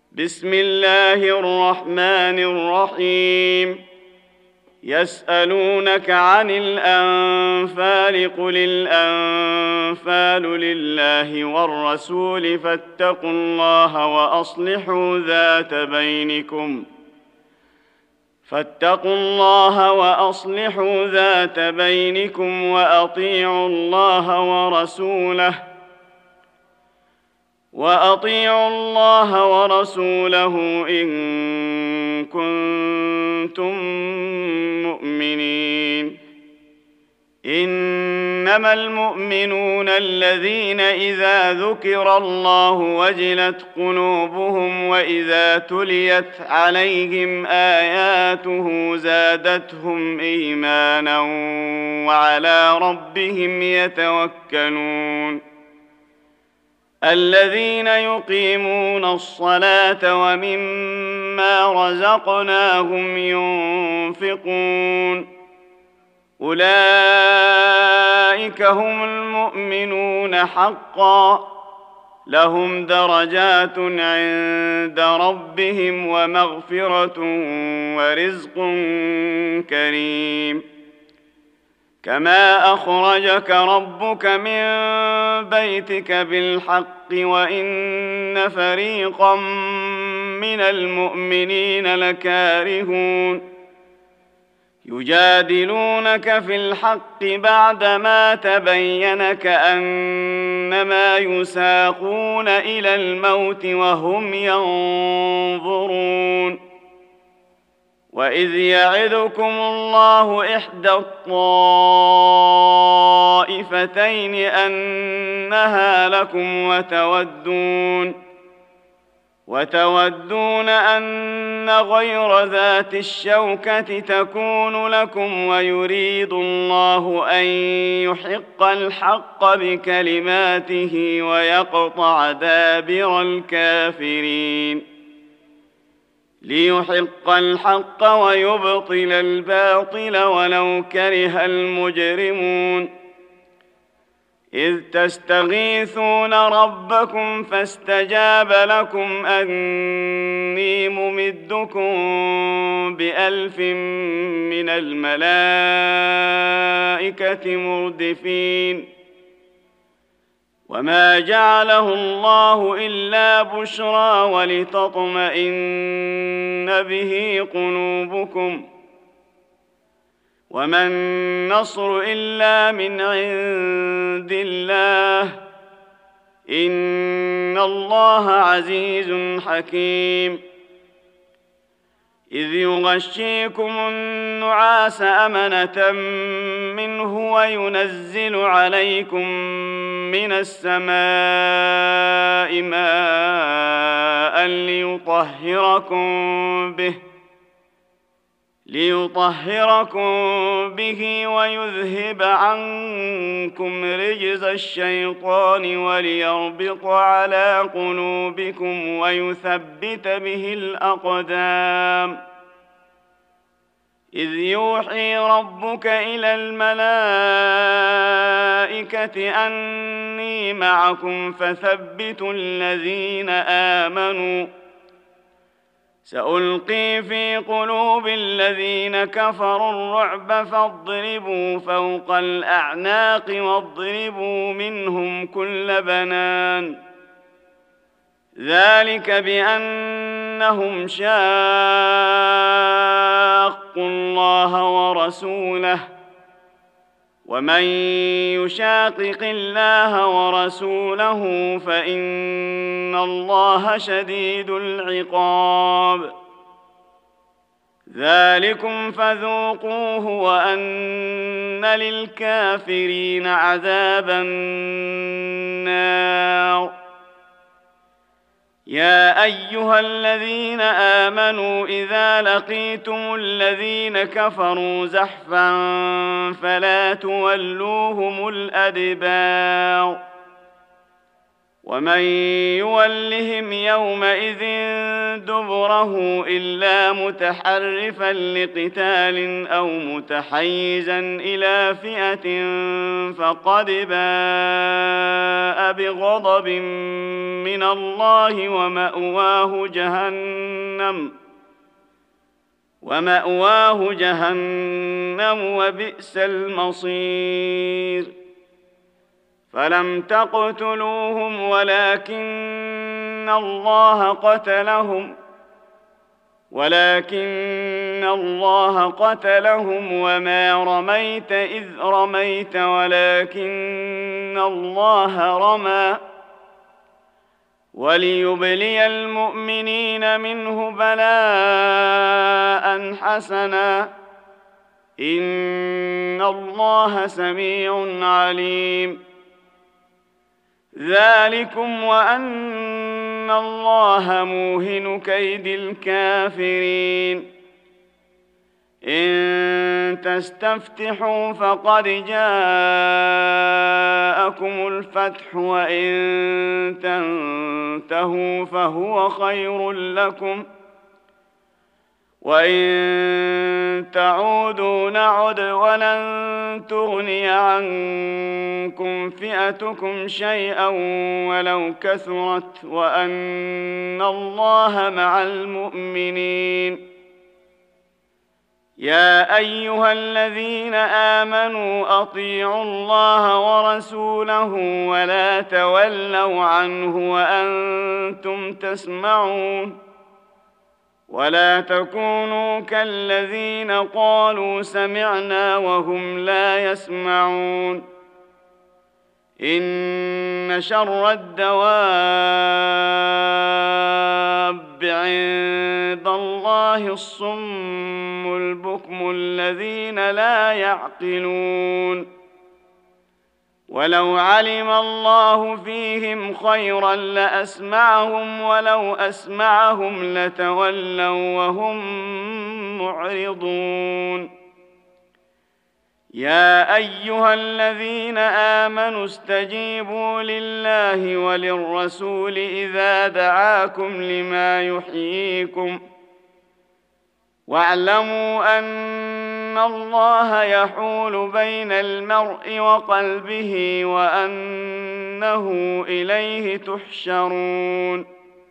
بسم الله الرحمن الرحيم. يسألونك عن الأنفال قل الأنفال لله والرسول فاتقوا الله وأصلحوا ذات بينكم وأطيعوا الله ورسوله إن كنتم مؤمنين. إنما المؤمنون الذين إذا ذكر الله وجلت قلوبهم وإذا تليت عليهم آياته زادتهم إيمانا وعلى ربهم يتوكلون. الذين يقيمون الصلاة ومما رزقناهم ينفقون أولئك هم المؤمنون حقا لهم درجات عند ربهم ومغفرة ورزق كريم. كما أخرجك ربك من بيتك بالحق وإن فريقا من المؤمنين لكارهون يجادلونك في الحق بعدما تبين كأنما يساقون إلى الموت وهم ينظرون. وإذ يعدكم الله إحدى الطائفتين أنها لكم وتودون أن غير ذات الشوكة تكون لكم ويريد الله أن يحق الحق بكلماته ويقطع دابر الكافرين. ليحق الحق ويبطل الباطل ولو كره المجرمون. إذ تستغيثون ربكم فاستجاب لكم أني ممدكم ب1000 من الملائكة مردفين. وما جعله الله إلا بشرى ولتطمئن به قلوبكم وما النصر إلا من عند الله إن الله عزيز حكيم. إذ يغشيكم النعاس أمنة منه وينزل عليكم من السماء ماء ليطهركم به ويذهب عنكم رجز الشيطان وليربط على قلوبكم ويثبت به الأقدام. إذ يوحي ربك إلى الملائكة أني معكم فثبتوا الذين آمنوا سألقي في قلوب الذين كفروا الرعب فاضربوا فوق الأعناق واضربوا منهم كل بنان. ذلك بأنهم شاقوا الله ورسوله ومن يشاقق الله ورسوله فإن الله شديد العقاب. ذلكم فذوقوه وأن للكافرين عذاب النار. يا أيها الذين آمنوا إذا لقيتم الذين كفروا زحفا فلا تولوهم الأدبار ومن يولهم يومئذ دبره إلا متحرفا لقتال أو متحيزا إلى فئة فقد باء بغضب من الله ومأواه جهنم وبئس المصير فلم تقتلوهم ولكن الله قتلهم وما رميت إذ رميت ولكن الله رمى وليبلي المؤمنين منه بلاء حسنا إن الله سميع عليم ذلكم وأن الله موهن كيد الكافرين إن تستفتحوا فقد جاءكم الفتح وإن تنتهوا فهو خير لكم وإن تعودوا نعد ولن تغني عنكم فئتكم شيئا ولو كثرت وأن الله مع المؤمنين يا أيها الذين آمنوا أطيعوا الله ورسوله ولا تولوا عنه وأنتم تسمعون ولا تكونوا كالذين قالوا سمعنا وهم لا يسمعون إن شر الدواب عند الله الصم البكم الذين لا يعقلون ولو علم الله فيهم خيرا لأسمعهم ولو أسمعهم لتولوا وهم معرضون يا أيها الذين آمنوا استجيبوا لله وللرسول إذا دعاكم لما يحييكم واعلموا أن الله يحول بين المرء وقلبه وأنه إليه تحشرون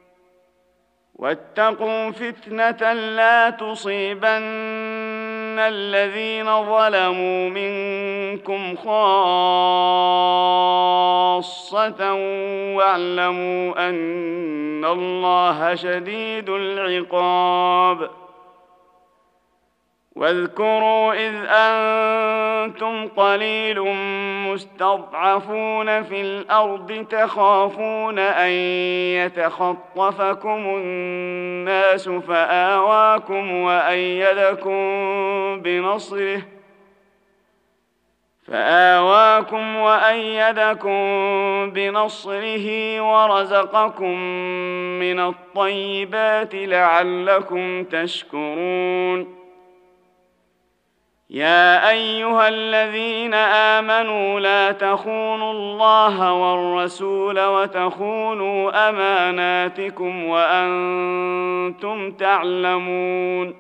واتقوا فتنة لا تصيبن الذين ظلموا منكم خاصة واعلموا أن الله شديد العقاب واذكروا إذ أنتم قليل مستضعفون في الأرض تخافون أن يتخطفكم الناس فآواكم وأيدكم بنصره ورزقكم من الطيبات لعلكم تشكرون يا أيها الذين آمنوا لا تخونوا الله والرسول وتخونوا أماناتكم وأنتم تعلمون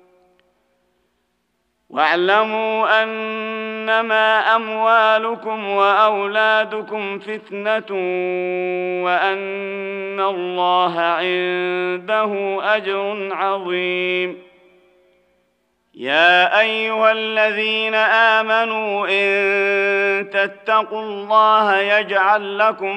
واعلموا أنما أموالكم وأولادكم فتنة وأن الله عنده أجر عظيم يا أيها الذين آمنوا إن تتقوا الله يجعل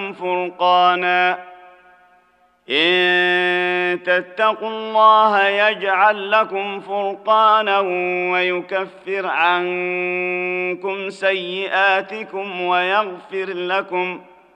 لكم فرقانا ويكفر عنكم سيئاتكم ويغفر لكم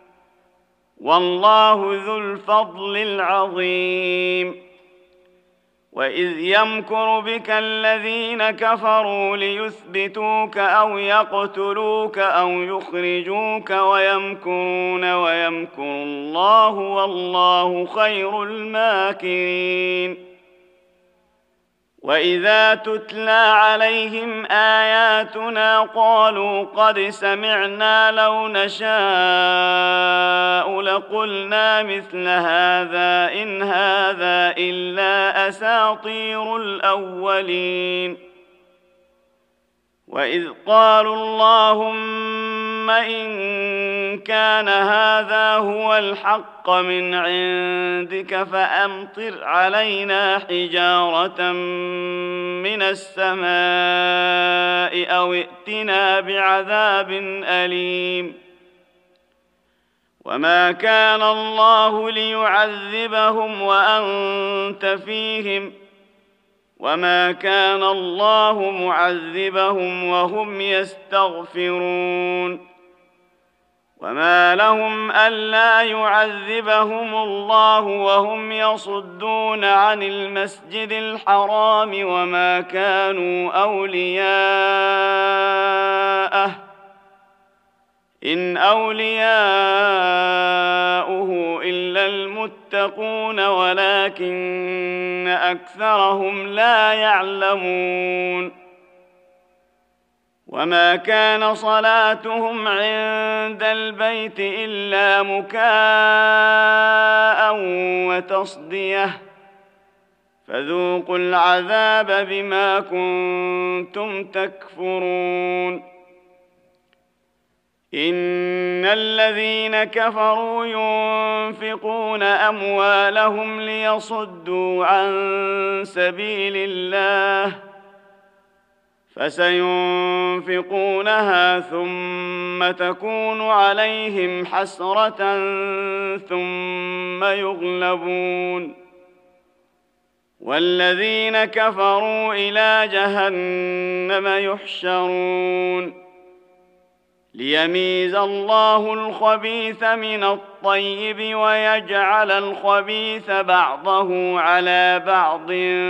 والله ذو الفضل العظيم وإذ يمكر بك الذين كفروا ليثبتوك أو يقتلوك أو يخرجوك ويمكرون ويمكر الله والله خير الماكرين وإذا تتلى عليهم آياتنا قالوا قد سمعنا لو نشاء لقلنا مثل هذا إن هذا إلا أساطير الأولين. وإذ قالوا اللهم إن كان هذا هو الحق من عندك فأمطر علينا حجارة من السماء أو ائتنا بعذاب أليم. وما كان الله ليعذبهم وأنت فيهم وما كان الله معذبهم وهم يستغفرون. وما لهم ألا يعذبهم الله وهم يصدون عن المسجد الحرام وما كانوا أولياءه إن أولياؤه إلا المتقون ولكن أكثرهم لا يعلمون. وما كان صلاتهم عند البيت إلا مكاء وتصدية فذوقوا العذاب بما كنتم تكفرون. إن الذين كفروا ينفقون أموالهم ليصدوا عن سبيل الله فسينفقونها ثم تكون عليهم حسرة ثم يغلبون والذين كفروا إلى جهنم يحشرون ليميز الله الخبيث من الطيب ويجعل الخبيث بعضه على بعض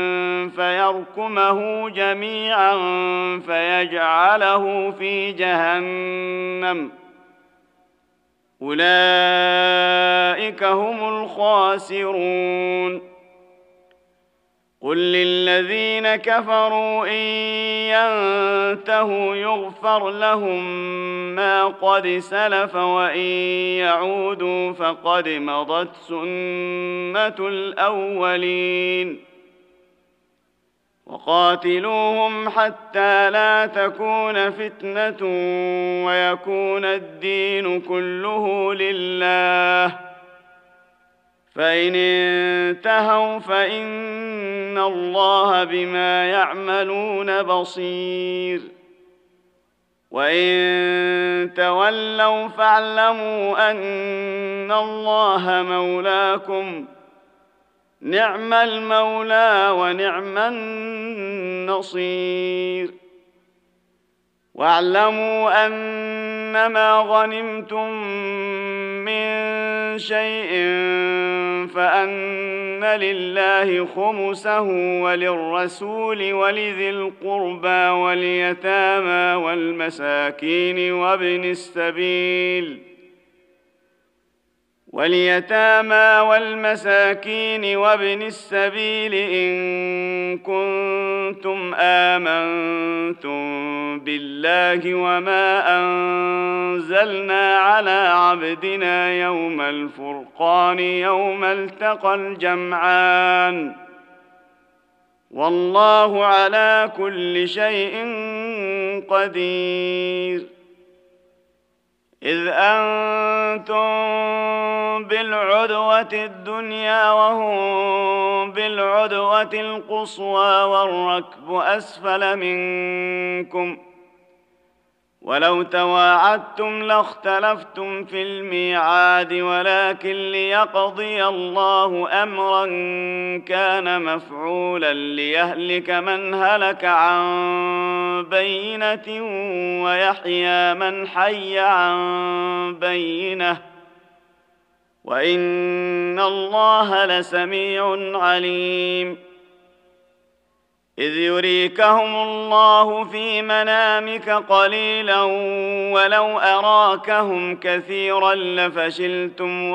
فيركمه جميعا فيجعله في جهنم أولئك هم الخاسرون. قل للذين كفروا إن ينتهوا يغفر لهم ما قد سلف وإن يعودوا فقد مضت سنة الأولين. وقاتلوهم حتى لا تكون فتنة ويكون الدين كله لله فإن انتهوا فإن الله بما يعملون بصير. وإن تولوا فاعلموا أن الله مولاكم نعم المولى ونعم النصير. واعلموا أنما غنمتم من شيء فأن لله خمسه وللرسول ولذي القربى واليتامى والمساكين وابن السبيل إن كنتم آمنتم بالله وما أنزلنا على عبدنا يوم الفرقان يوم التقى الجمعان والله على كل شيء قدير. إذ أنتم بالعدوة الدنيا وهم بالعدوة القصوى والركب أسفل منكم ولو تواعدتم لاختلفتم في الميعاد ولكن ليقضي الله أمرا كان مفعولا ليهلك من هلك عن بينة ويحيى من حي عن بينة وإن الله لسميع عليم. إذ يريكهم الله في منامك قليلا ولو أراكهم كثيرا لفشلتم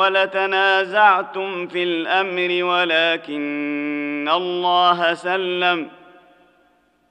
ولتنازعتم في الأمر ولكن الله سلم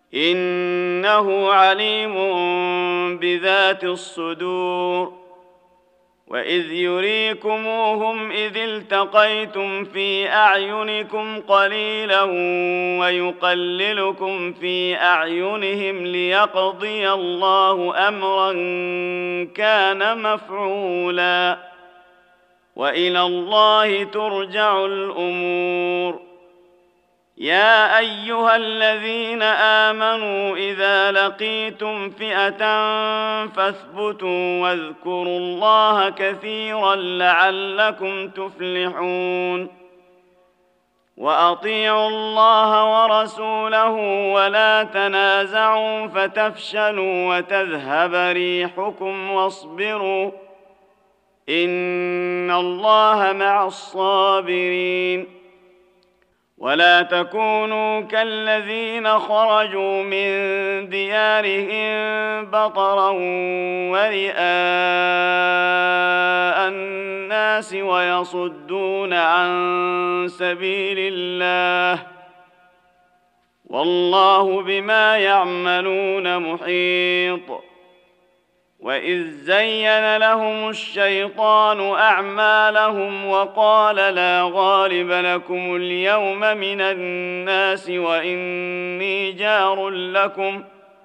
إنه عليم بذات الصدور. وإذ يريكموهم إذ التقيتم في أعينكم قليلا ويقللكم في أعينهم ليقضي الله أمرا كان مفعولا وإلى الله ترجع الأمور. يا أيها الذين آمنوا إذا لقيتم فئة فاثبتوا واذكروا الله كثيرا لعلكم تفلحون. وأطيعوا الله ورسوله ولا تنازعوا فتفشلوا وتذهب ريحكم واصبروا إن الله مع الصابرين. ولا تكونوا كالذين خرجوا من ديارهم بطرا ورئاء الناس ويصدون عن سبيل الله والله بما يعملون محيط. وإذ زين لهم الشيطان أعمالهم وقال لا غالب لكم اليوم من الناس وإني جار لكم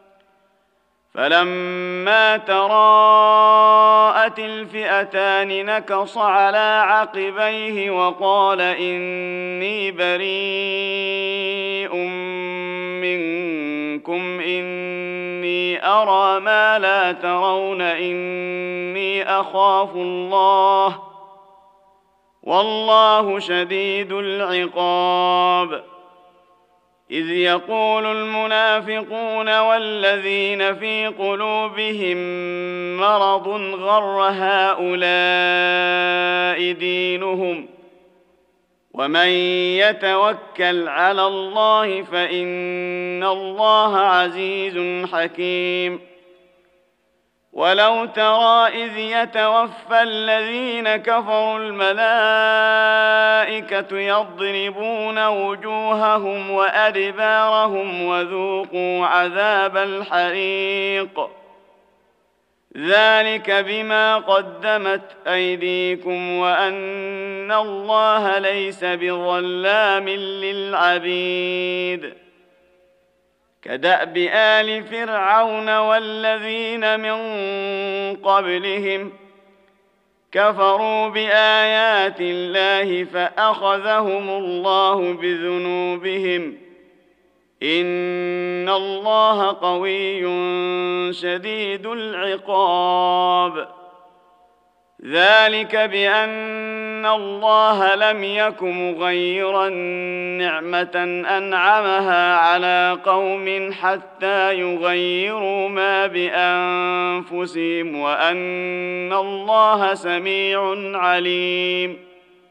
فلما تراءت الفئتان نكص على عقبيه وقال إني بريء منكم إني أرى ما لا ترون إني أخاف الله والله شديد العقاب. إذ يقول المنافقون والذين في قلوبهم مرض غر هؤلاء دينهم ومن يتوكل على الله فإن الله عزيز حكيم. ولو ترى إذ يتوفى الذين كفروا الملائكة يضربون وجوههم وأدبارهم وذوقوا عذاب الحريق ذلك بما قدمت أيديكم وأن الله ليس بظلام للعبيد. كدأب آل فرعون والذين من قبلهم كفروا بآيات الله فأخذهم الله بذنوبهم إن الله قوي شديد العقاب. ذلك بأن الله لم يك مغيرا نعمة أنعمها على قوم حتى يغيروا ما بأنفسهم وأن الله سميع عليم.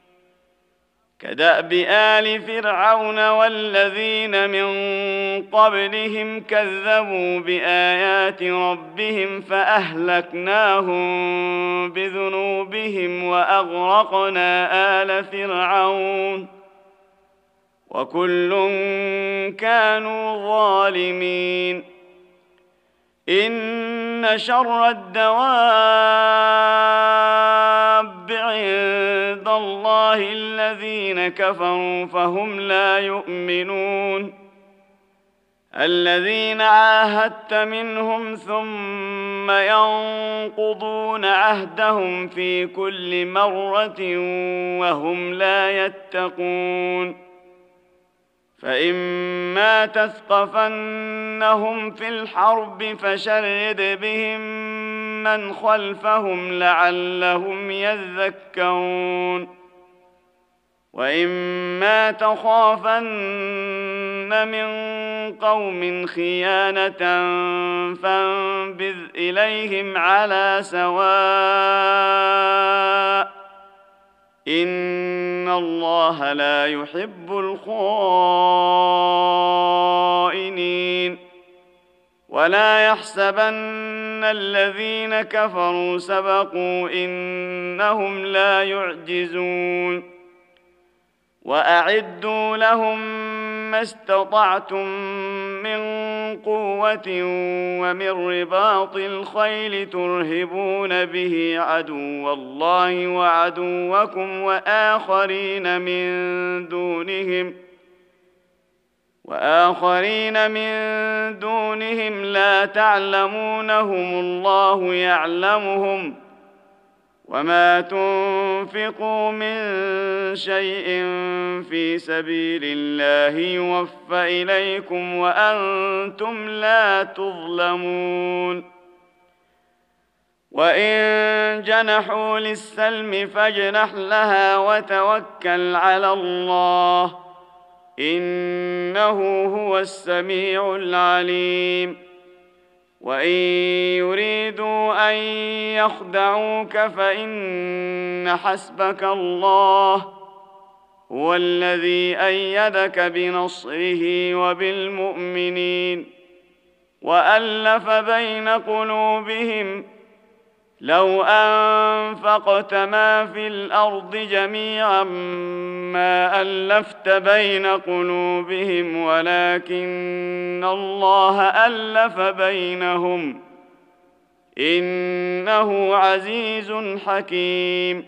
كدأب آل فرعون والذين من قبلهم كذبوا بآيات ربهم فأهلكناهم بذنوبهم وأغرقنا آل فرعون وكل كانوا ظالمين. إن شر الدواب عند الله الذين كفروا فهم لا يؤمنون. الذين عاهدت منهم ثم ينقضون عهدهم في كل مرة وهم لا يتقون. فإما تثقفنهم في الحرب فشرد بهم من خلفهم لعلهم يذكرون. وإما تخافن من قوم خيانة فانبذ إليهم على سواء إن الله لا يحب الخائنين. ولا يحسبن الذين كفروا سبقوا إنهم لا يعجزون. وأعدوا لهم ما استطعتم من قوة ومن رباط الخيل ترهبون به عدو الله وعدوكم وآخرين من دونهم لا تعلمونهم الله يعلمهم وما تنفقوا من شيء في سبيل الله يوفى إليكم وأنتم لا تظلمون وإن جنحوا للسلم فاجنح لها وتوكل على الله إنه هو السميع العليم وإن يريدوا أن يخدعوك فإن حسبك الله هو الذي أيدك بنصره وبالمؤمنين وألف بين قلوبهم لو أنفقت ما في الأرض جميعا ما ألفت بين قلوبهم ولكن الله ألف بينهم إنه عزيز حكيم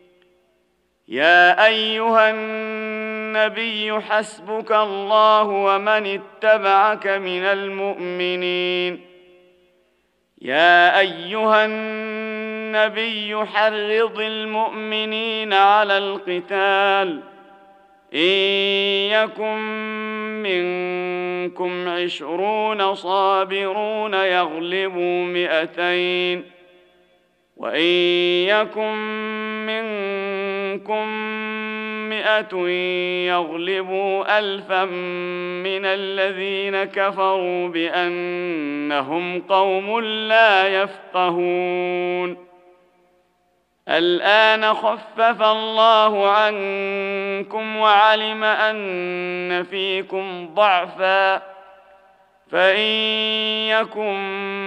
يا أيها النبي حسبك الله ومن اتبعك من المؤمنين يا أيها النبي حرض المؤمنين على القتال إن يكن منكم 20 صابرون يغلبوا 200 وإن يكن منكم 100 يغلبوا 1000 من الذين كفروا بأنهم قوم لا يفقهون الآن خفف الله عنكم وعلم أن فيكم ضعفا فإن يكن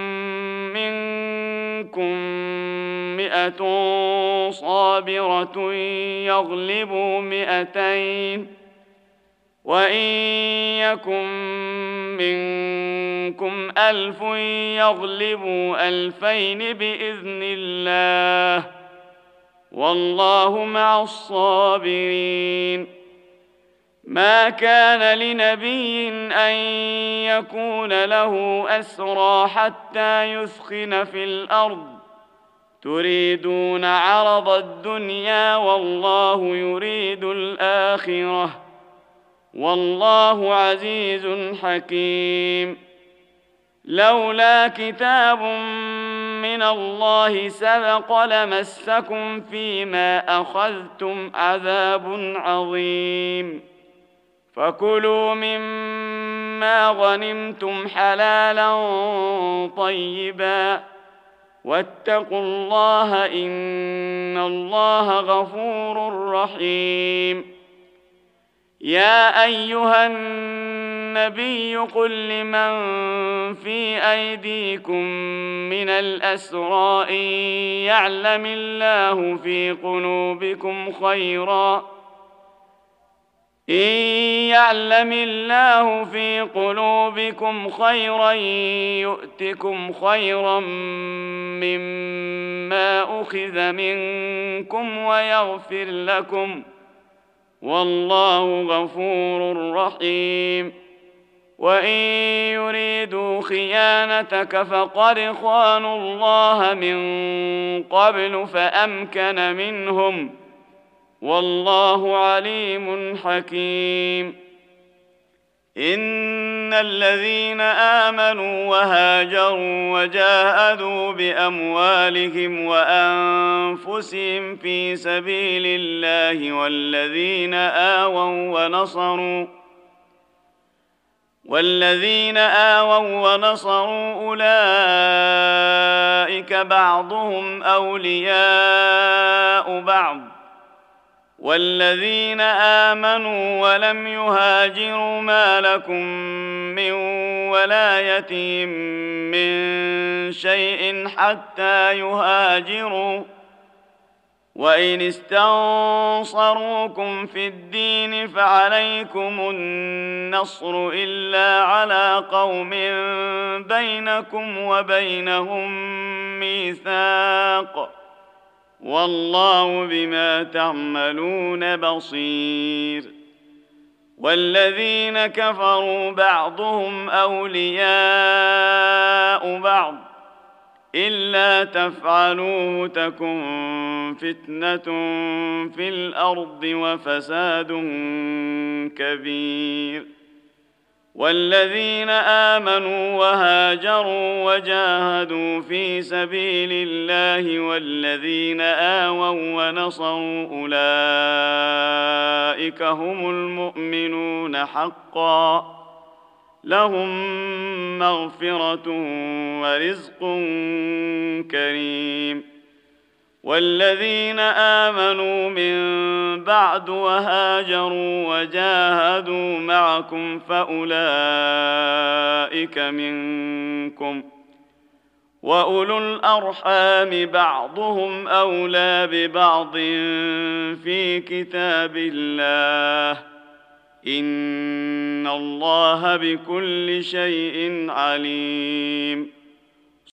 منكم 100 صابرة يغلبوا 200 وإن يكن منكم 1000 يغلبوا 2000 بإذن الله والله مع الصابرين ما كان لنبي أن يكون له أسرى حتى يثخن في الأرض تريدون عرض الدنيا والله يريد الآخرة والله عزيز حكيم لولا كتاب من الله سبق لمسكم فيما أخذتم عذاب عظيم فكلوا مما غنمتم حلالا طيبا واتقوا الله إن الله غفور رحيم يا أيها النبي قل لمن في أيديكم من الأسرى إن يعلم الله في قلوبكم خيرا يؤتكم خيرا مما أخذ منكم ويغفر لكم والله غفور رحيم وإن يريدوا خيانتك فقد خانوا الله من قبل فأمكن منهم والله عليم حكيم إن الذين آمنوا وهاجروا وجاهدوا بأموالهم وأنفسهم في سبيل الله والذين آووا ونصروا أولئك بعضهم أولياء بعض والذين آمنوا ولم يهاجروا ما لكم من ولايتهم من شيء حتى يهاجروا وإن استنصروكم في الدين فعليكم النصر النصر إلا على قوم بينكم وبينهم ميثاق والله بما تعملون بصير والذين كفروا بعضهم أولياء بعض إلا تفعلوه تكن فتنة في الأرض وفساد كبير والذين آمنوا وهاجروا وجاهدوا في سبيل الله والذين آووا ونصروا أولئك هم المؤمنون حقا لهم مغفرة ورزق كريم والذين آمنوا من بعد وهاجروا وجاهدوا معكم فأولئك منكم وأولو الأرحام بعضهم أولى ببعض في كتاب الله إن الله بكل شيء عليم